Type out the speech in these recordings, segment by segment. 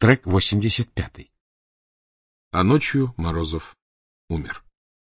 Трек 85. А ночью Морозов умер.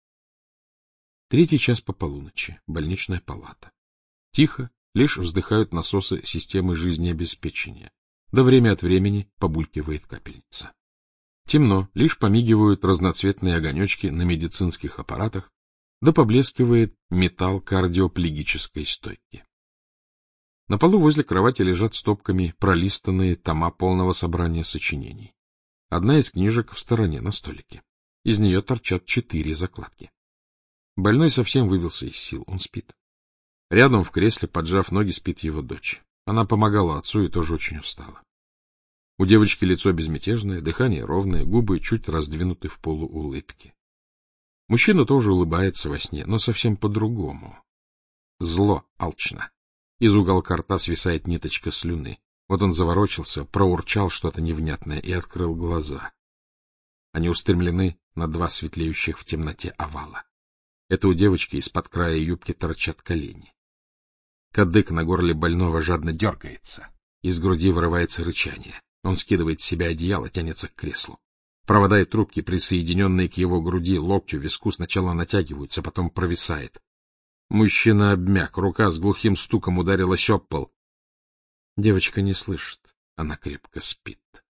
3 час по полуночи. Больничная палата. Тихо, лишь вздыхают насосы системы жизнеобеспечения. Да время от времени побулькивает капельница. Темно, лишь помигивают разноцветные огонечки на медицинских аппаратах, да поблескивает металл кардиоплегической стойки. На полу возле кровати лежат стопками пролистанные тома полного собрания сочинений. Одна из книжек в стороне на столике. Из нее торчат 4 закладки. Больной совсем выбился из сил, он спит. Рядом в кресле, поджав ноги, спит его дочь. Она помогала отцу и тоже очень устала. У девочки лицо безмятежное, дыхание ровное, губы чуть раздвинуты в полуулыбке. Мужчина тоже улыбается во сне, но совсем по-другому. Зло, алчно. Из уголка рта свисает ниточка слюны. Вот он заворочился, проурчал что-то невнятное и открыл глаза. Они устремлены на 2 светлеющих в темноте овала. Это у девочки из-под края юбки торчат колени. Кадык на горле больного жадно дергается. Из груди вырывается рычание. Он скидывает с себя одеяло, тянется к креслу. Провода и трубки, присоединенные к его груди, локтю, виску, сначала натягиваются, потом провисает. Мужчина обмяк, рука с глухим стуком ударилась об пол. Девочка не слышит, она крепко спит.